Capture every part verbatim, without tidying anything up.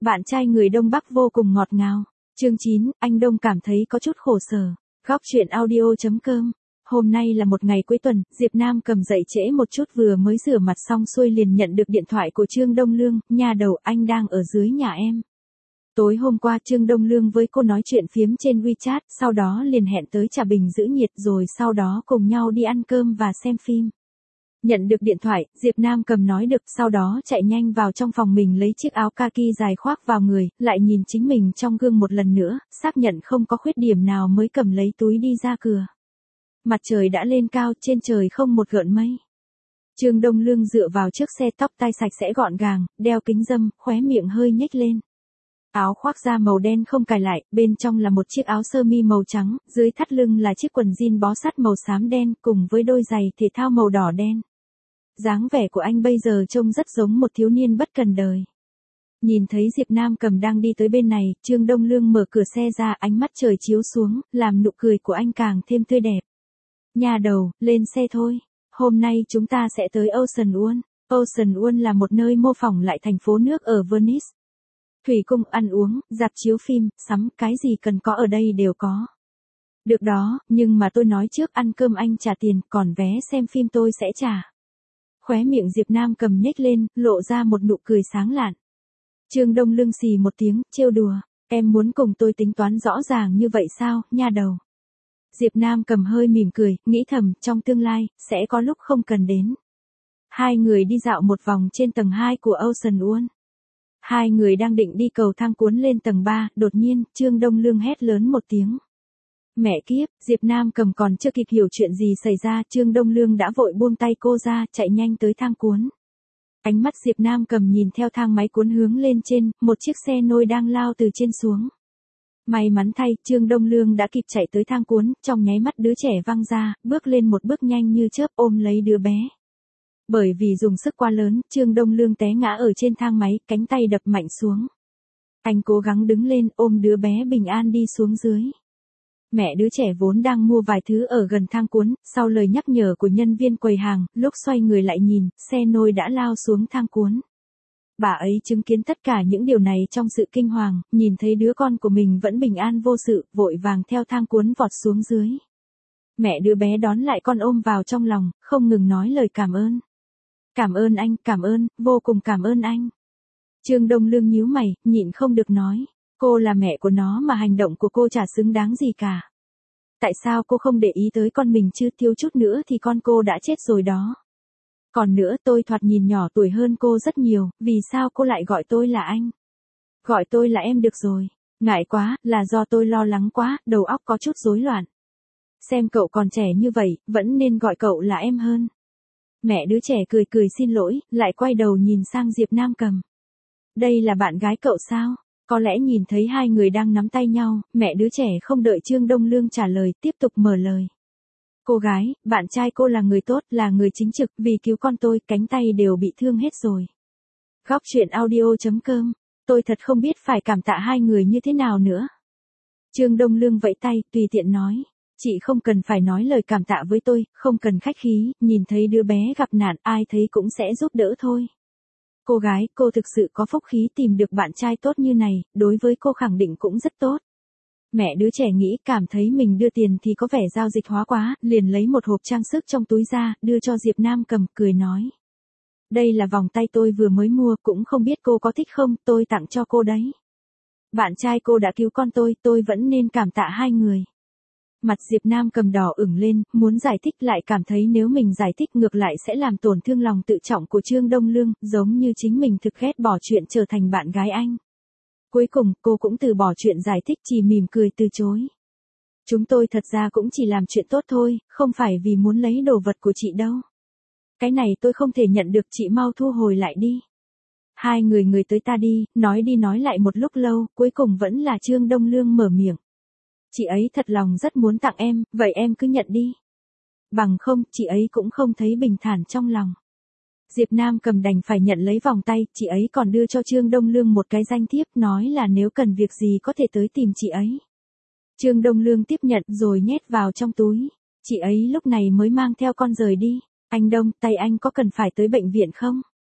Bạn trai người Đông Bắc vô cùng ngọt ngào. Chương chín, anh Đông cảm thấy có chút khổ sở. Góc truyện audio chấm com. Hôm nay là một ngày cuối tuần, Diệp Nam Cầm dậy trễ một chút vừa mới rửa mặt xong xuôi liền nhận được điện thoại của Trương Đông Lương, nhà đầu anh đang ở dưới nhà em. Tối hôm qua Trương Đông Lương với cô nói chuyện phiếm trên WeChat, sau đó liền hẹn tới Trà Bình giữ nhiệt rồi sau đó cùng nhau đi ăn cơm và xem phim. Nhận được điện thoại, Diệp Nam Cầm nói được, sau đó chạy nhanh vào trong phòng mình lấy chiếc áo kaki dài khoác vào người, lại nhìn chính mình trong gương một lần nữa, xác nhận không có khuyết điểm nào mới cầm lấy túi đi ra cửa. Mặt trời đã lên cao, trên trời không một gợn mây. Trương Đông Lương dựa vào chiếc xe, tóc tai sạch sẽ gọn gàng, đeo kính râm, khóe miệng hơi nhếch lên. Áo khoác da màu đen không cài lại, bên trong là một chiếc áo sơ mi màu trắng, dưới thắt lưng là chiếc quần jean bó sát màu xám đen cùng với đôi giày thể thao màu đỏ đen. Dáng vẻ của anh bây giờ trông rất giống một thiếu niên bất cần đời. Nhìn thấy Diệp Nam Cầm đang đi tới bên này, Trương Đông Lương mở cửa xe ra, ánh mắt trời chiếu xuống, làm nụ cười của anh càng thêm tươi đẹp. Nhà đầu, lên xe thôi. Hôm nay chúng ta sẽ tới Ocean World. Ocean World là một nơi mô phỏng lại thành phố nước ở Venice. Thủy cung, ăn uống, rạp chiếu phim, sắm, cái gì cần có ở đây đều có. Được đó, nhưng mà tôi nói trước, ăn cơm anh trả tiền, còn vé xem phim tôi sẽ trả. Khóe miệng Diệp Nam Cầm nhếch lên, lộ ra một nụ cười sáng lạn. Trương Đông Lương xì một tiếng, trêu đùa, em muốn cùng tôi tính toán rõ ràng như vậy sao, nha đầu. Diệp Nam Cầm hơi mỉm cười, nghĩ thầm, trong tương lai, sẽ có lúc không cần đến. Hai người đi dạo một vòng trên tầng hai của Ocean World. Hai người đang định đi cầu thang cuốn lên tầng ba, đột nhiên, Trương Đông Lương hét lớn một tiếng. Mẹ kiếp, Diệp Nam Cầm còn chưa kịp hiểu chuyện gì xảy ra, Trương Đông Lương đã vội buông tay cô ra, chạy nhanh tới thang cuốn. Ánh mắt Diệp Nam Cầm nhìn theo thang máy cuốn hướng lên trên, một chiếc xe nôi đang lao từ trên xuống. May mắn thay, Trương Đông Lương đã kịp chạy tới thang cuốn, trong nháy mắt đứa trẻ văng ra, bước lên một bước nhanh như chớp ôm lấy đứa bé. Bởi vì dùng sức quá lớn, Trương Đông Lương té ngã ở trên thang máy, cánh tay đập mạnh xuống. Anh cố gắng đứng lên, ôm đứa bé bình an đi xuống dưới. Mẹ đứa trẻ vốn đang mua vài thứ ở gần thang cuốn, sau lời nhắc nhở của nhân viên quầy hàng, lúc xoay người lại nhìn, xe nôi đã lao xuống thang cuốn. Bà ấy chứng kiến tất cả những điều này trong sự kinh hoàng, nhìn thấy đứa con của mình vẫn bình an vô sự, vội vàng theo thang cuốn vọt xuống dưới. Mẹ đứa bé đón lại con ôm vào trong lòng, không ngừng nói lời cảm ơn. Cảm ơn anh, cảm ơn, vô cùng cảm ơn anh. Trương Đông Lương nhíu mày, nhịn không được nói. Cô là mẹ của nó mà hành động của cô chả xứng đáng gì cả. Tại sao cô không để ý tới con mình chứ, thiếu chút nữa thì con cô đã chết rồi đó. Còn nữa, tôi thoạt nhìn nhỏ tuổi hơn cô rất nhiều, vì sao cô lại gọi tôi là anh? Gọi tôi là em được rồi. Ngại quá, là do tôi lo lắng quá, đầu óc có chút rối loạn. Xem cậu còn trẻ như vậy, vẫn nên gọi cậu là em hơn. Mẹ đứa trẻ cười cười xin lỗi, lại quay đầu nhìn sang Diệp Nam Cầm. Đây là bạn gái cậu sao? Có lẽ nhìn thấy hai người đang nắm tay nhau, mẹ đứa trẻ không đợi Trương Đông Lương trả lời, tiếp tục mở lời. Cô gái, bạn trai cô là người tốt, là người chính trực, vì cứu con tôi, cánh tay đều bị thương hết rồi. Góc truyện audio chấm com. Tôi thật không biết phải cảm tạ hai người như thế nào nữa. Trương Đông Lương vẫy tay, tùy tiện nói. Chị không cần phải nói lời cảm tạ với tôi, không cần khách khí, nhìn thấy đứa bé gặp nạn, ai thấy cũng sẽ giúp đỡ thôi. Cô gái, cô thực sự có phúc khí tìm được bạn trai tốt như này, đối với cô khẳng định cũng rất tốt. Mẹ đứa trẻ nghĩ, cảm thấy mình đưa tiền thì có vẻ giao dịch hóa quá, liền lấy một hộp trang sức trong túi ra, đưa cho Diệp Nam Cầm, cười nói. Đây là vòng tay tôi vừa mới mua, cũng không biết cô có thích không, tôi tặng cho cô đấy. Bạn trai cô đã cứu con tôi, tôi vẫn nên cảm tạ hai người. Mặt Diệp Nam Cầm đỏ ửng lên, muốn giải thích lại cảm thấy nếu mình giải thích ngược lại sẽ làm tổn thương lòng tự trọng của Trương Đông Lương, giống như chính mình thực ghét bỏ chuyện trở thành bạn gái anh. Cuối cùng, cô cũng từ bỏ chuyện giải thích, chỉ mỉm cười từ chối. Chúng tôi thật ra cũng chỉ làm chuyện tốt thôi, không phải vì muốn lấy đồ vật của chị đâu. Cái này tôi không thể nhận được, chị mau thu hồi lại đi. Hai người người tới ta đi, nói đi nói lại một lúc lâu, cuối cùng vẫn là Trương Đông Lương mở miệng. Chị ấy thật lòng rất muốn tặng em, vậy em cứ nhận đi. Bằng không, chị ấy cũng không thấy bình thản trong lòng. Diệp Nam Cầm đành phải nhận lấy vòng tay, chị ấy còn đưa cho Trương Đông Lương một cái danh thiếp, nói là nếu cần việc gì có thể tới tìm chị ấy. Trương Đông Lương tiếp nhận rồi nhét vào trong túi. Chị ấy lúc này mới mang theo con rời đi. Anh Đông, tay anh có cần phải tới bệnh viện không?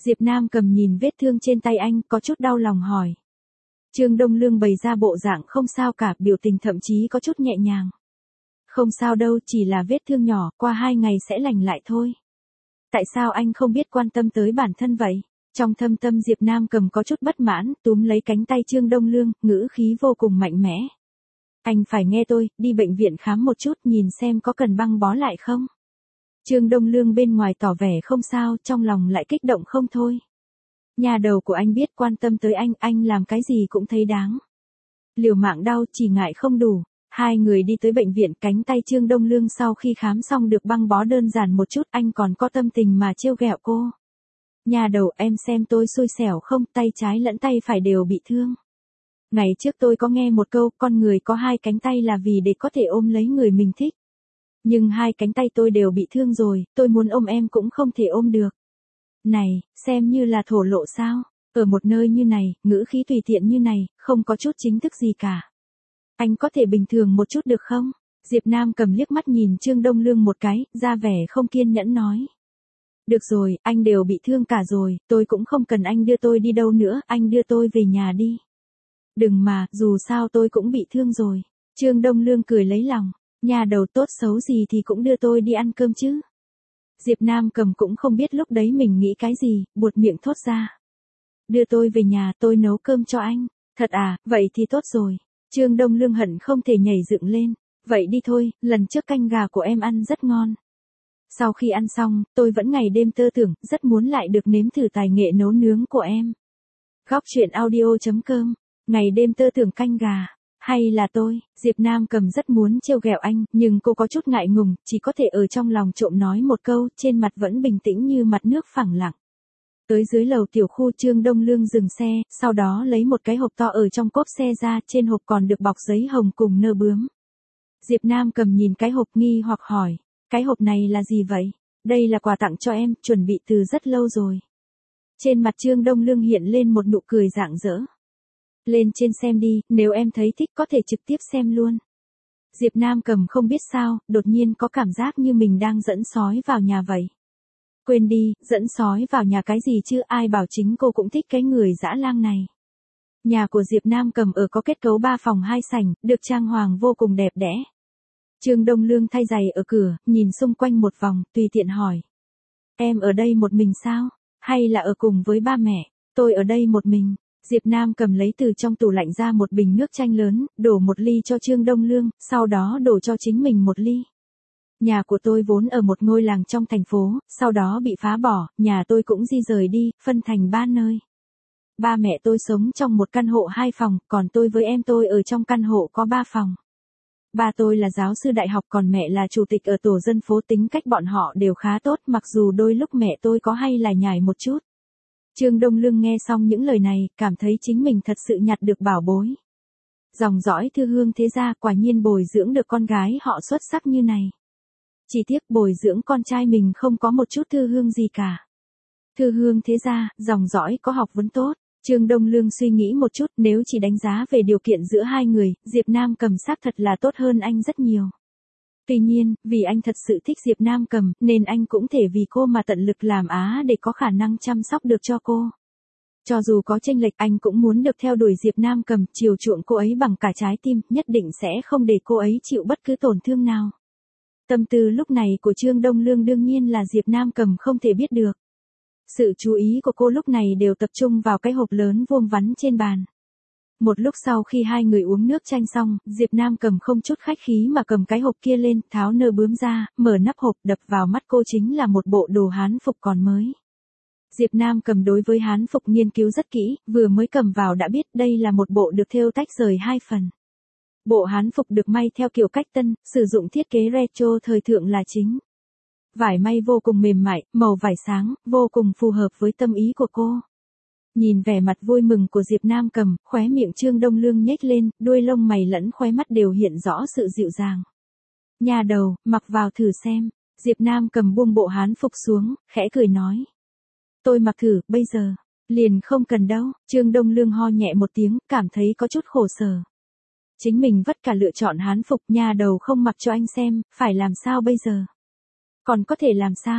Diệp Nam Cầm nhìn vết thương trên tay anh, có chút đau lòng hỏi. Trương Đông Lương bày ra bộ dạng không sao cả, biểu tình thậm chí có chút nhẹ nhàng. Không sao đâu, chỉ là vết thương nhỏ, qua hai ngày sẽ lành lại thôi. Tại sao anh không biết quan tâm tới bản thân vậy? Trong thâm tâm Diệp Nam Cầm có chút bất mãn, túm lấy cánh tay Trương Đông Lương, ngữ khí vô cùng mạnh mẽ. Anh phải nghe tôi, đi bệnh viện khám một chút, nhìn xem có cần băng bó lại không? Trương Đông Lương bên ngoài tỏ vẻ không sao, trong lòng lại kích động không thôi. Nhà đầu của anh biết quan tâm tới anh, anh làm cái gì cũng thấy đáng. Liều mạng đau, chỉ ngại không đủ. Hai người đi tới bệnh viện, cánh tay Trương Đông Lương sau khi khám xong được băng bó đơn giản một chút, anh còn có tâm tình mà trêu ghẹo cô. Nhà đầu, em xem tôi xui xẻo không, tay trái lẫn tay phải đều bị thương. Ngày trước tôi có nghe một câu, con người có hai cánh tay là vì để có thể ôm lấy người mình thích. Nhưng hai cánh tay tôi đều bị thương rồi, tôi muốn ôm em cũng không thể ôm được. Này, xem như là thổ lộ sao? Ở một nơi như này, ngữ khí tùy tiện như này, không có chút chính thức gì cả. Anh có thể bình thường một chút được không? Diệp Nam Cầm liếc mắt nhìn Trương Đông Lương một cái, ra vẻ không kiên nhẫn nói. Được rồi, anh đều bị thương cả rồi, tôi cũng không cần anh đưa tôi đi đâu nữa, anh đưa tôi về nhà đi. Đừng mà, dù sao tôi cũng bị thương rồi. Trương Đông Lương cười lấy lòng, nhà đầu tốt xấu gì thì cũng đưa tôi đi ăn cơm chứ. Diệp Nam Cầm cũng không biết lúc đấy mình nghĩ cái gì, buột miệng thốt ra. Đưa tôi về nhà, tôi nấu cơm cho anh. Thật à, vậy thì tốt rồi. Trương Đông Lương hận không thể nhảy dựng lên. Vậy đi thôi, lần trước canh gà của em ăn rất ngon. Sau khi ăn xong, tôi vẫn ngày đêm tơ tưởng, rất muốn lại được nếm thử tài nghệ nấu nướng của em. Góc truyện audio chấm com, ngày đêm tơ tưởng canh gà. Hay là tôi, Diệp Nam Cầm rất muốn trêu ghẹo anh, nhưng cô có chút ngại ngùng, chỉ có thể ở trong lòng trộm nói một câu, trên mặt vẫn bình tĩnh như mặt nước phẳng lặng. Tới dưới lầu tiểu khu Trương Đông Lương dừng xe, sau đó lấy một cái hộp to ở trong cốp xe ra, trên hộp còn được bọc giấy hồng cùng nơ bướm. Diệp Nam Cầm nhìn cái hộp nghi hoặc hỏi, cái hộp này là gì vậy? Đây là quà tặng cho em, chuẩn bị từ rất lâu rồi. Trên mặt Trương Đông Lương hiện lên một nụ cười rạng rỡ. Lên trên xem đi, nếu em thấy thích có thể trực tiếp xem luôn. Diệp Nam Cầm không biết sao, đột nhiên có cảm giác như mình đang dẫn sói vào nhà vậy. Quên đi, dẫn sói vào nhà cái gì chứ, ai bảo chính cô cũng thích cái người dã lang này. Nhà của Diệp Nam Cầm ở có kết cấu ba phòng hai sảnh, được trang hoàng vô cùng đẹp đẽ. Trương Đông Lương thay giày ở cửa, nhìn xung quanh một vòng, tùy tiện hỏi. Em ở đây một mình sao? Hay là ở cùng với ba mẹ? Tôi ở đây một mình. Diệp Nam Cầm lấy từ trong tủ lạnh ra một bình nước chanh lớn, đổ một ly cho Trương Đông Lương, sau đó đổ cho chính mình một ly. Nhà của tôi vốn ở một ngôi làng trong thành phố, sau đó bị phá bỏ, nhà tôi cũng di rời đi, phân thành ba nơi. Ba mẹ tôi sống trong một căn hộ hai phòng, còn tôi với em tôi ở trong căn hộ có ba phòng. Ba tôi là giáo sư đại học còn mẹ là chủ tịch ở tổ dân phố, tính cách bọn họ đều khá tốt, mặc dù đôi lúc mẹ tôi có hay là nhải một chút. Trương Đông Lương nghe xong những lời này, cảm thấy chính mình thật sự nhặt được bảo bối. Dòng dõi Thư Hương thế gia quả nhiên bồi dưỡng được con gái họ xuất sắc như này. Chỉ tiếc bồi dưỡng con trai mình không có một chút Thư Hương gì cả. Thư Hương thế gia, dòng dõi có học vấn tốt. Trương Đông Lương suy nghĩ một chút, nếu chỉ đánh giá về điều kiện giữa hai người, Diệp Nam Cầm xác thật là tốt hơn anh rất nhiều. Tuy nhiên, vì anh thật sự thích Diệp Nam Cầm, nên anh cũng thể vì cô mà tận lực làm á để có khả năng chăm sóc được cho cô. Cho dù có chênh lệch, anh cũng muốn được theo đuổi Diệp Nam Cầm, chiều chuộng cô ấy bằng cả trái tim, nhất định sẽ không để cô ấy chịu bất cứ tổn thương nào. Tâm tư lúc này của Trương Đông Lương đương nhiên là Diệp Nam Cầm không thể biết được. Sự chú ý của cô lúc này đều tập trung vào cái hộp lớn vuông vắn trên bàn. Một lúc sau khi hai người uống nước chanh xong, Diệp Nam Cầm không chút khách khí mà cầm cái hộp kia lên, tháo nơ bướm ra, mở nắp hộp, đập vào mắt cô chính là một bộ đồ hán phục còn mới. Diệp Nam Cầm đối với hán phục nghiên cứu rất kỹ, vừa mới cầm vào đã biết đây là một bộ được thêu tách rời hai phần. Bộ hán phục được may theo kiểu cách tân, sử dụng thiết kế retro thời thượng là chính. Vải may vô cùng mềm mại, màu vải sáng, vô cùng phù hợp với tâm ý của cô. Nhìn vẻ mặt vui mừng của Diệp Nam Cầm, khóe miệng Trương Đông Lương nhếch lên, đuôi lông mày lẫn khóe mắt đều hiện rõ sự dịu dàng. Nhà đầu, mặc vào thử xem. Diệp Nam Cầm buông bộ hán phục xuống, khẽ cười nói. Tôi mặc thử, bây giờ. Liền không cần đâu. Trương Đông Lương ho nhẹ một tiếng, cảm thấy có chút khổ sở. Chính mình vất cả lựa chọn hán phục, nhà đầu không mặc cho anh xem, phải làm sao bây giờ? Còn có thể làm sao?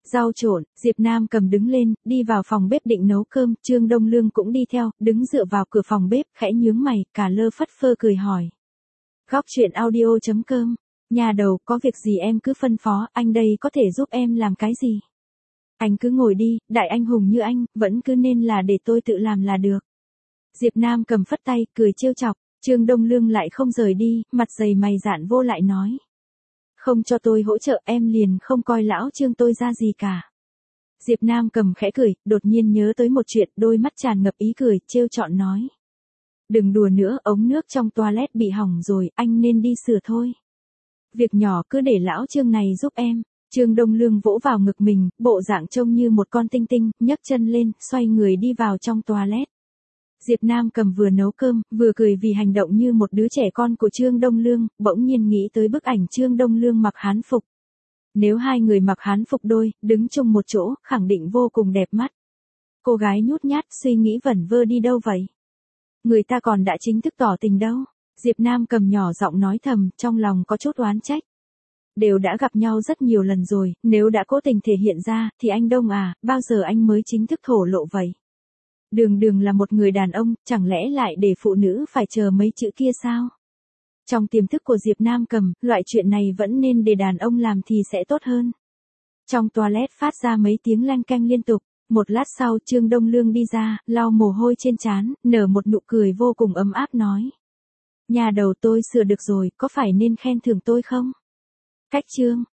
Rau trộn, Diệp Nam Cầm đứng lên, đi vào phòng bếp định nấu cơm, Trương Đông Lương cũng đi theo, đứng dựa vào cửa phòng bếp, khẽ nhướng mày, cả lơ phất phơ cười hỏi. Góc chuyện audio chấm com, nhà đầu, có việc gì em cứ phân phó, anh đây có thể giúp em làm cái gì? Anh cứ ngồi đi, đại anh hùng như anh, vẫn cứ nên là để tôi tự làm là được. Diệp Nam Cầm phất tay, cười trêu chọc, Trương Đông Lương lại không rời đi, mặt dày mày dạn vô lại nói. Không cho tôi hỗ trợ em liền không coi lão Trương tôi ra gì cả. Diệp Nam Cầm khẽ cười, đột nhiên nhớ tới một chuyện, đôi mắt tràn ngập ý cười, trêu chọn nói. Đừng đùa nữa, ống nước trong toilet bị hỏng rồi, anh nên đi sửa thôi. Việc nhỏ cứ để lão Trương này giúp em. Trương Đông Lương vỗ vào ngực mình, bộ dạng trông như một con tinh tinh, nhấc chân lên, xoay người đi vào trong toilet. Diệp Nam Cầm vừa nấu cơm, vừa cười vì hành động như một đứa trẻ con của Trương Đông Lương, bỗng nhiên nghĩ tới bức ảnh Trương Đông Lương mặc hán phục. Nếu hai người mặc hán phục đôi, đứng chung một chỗ, khẳng định vô cùng đẹp mắt. Cô gái nhút nhát suy nghĩ vẩn vơ đi đâu vậy? Người ta còn đã chính thức tỏ tình đâu. Diệp Nam Cầm nhỏ giọng nói thầm, trong lòng có chút oán trách. Đều đã gặp nhau rất nhiều lần rồi, nếu đã cố tình thể hiện ra, thì anh Đông à, bao giờ anh mới chính thức thổ lộ vậy? Đường đường là một người đàn ông, chẳng lẽ lại để phụ nữ phải chờ mấy chữ kia sao? Trong tiềm thức của Diệp Nam Cầm, loại chuyện này vẫn nên để đàn ông làm thì sẽ tốt hơn. Trong toilet phát ra mấy tiếng leng keng liên tục, một lát sau Trương Đông Lương đi ra, lau mồ hôi trên trán, nở một nụ cười vô cùng ấm áp nói. Nhà đầu tôi sửa được rồi, có phải nên khen thưởng tôi không? Cách Trương.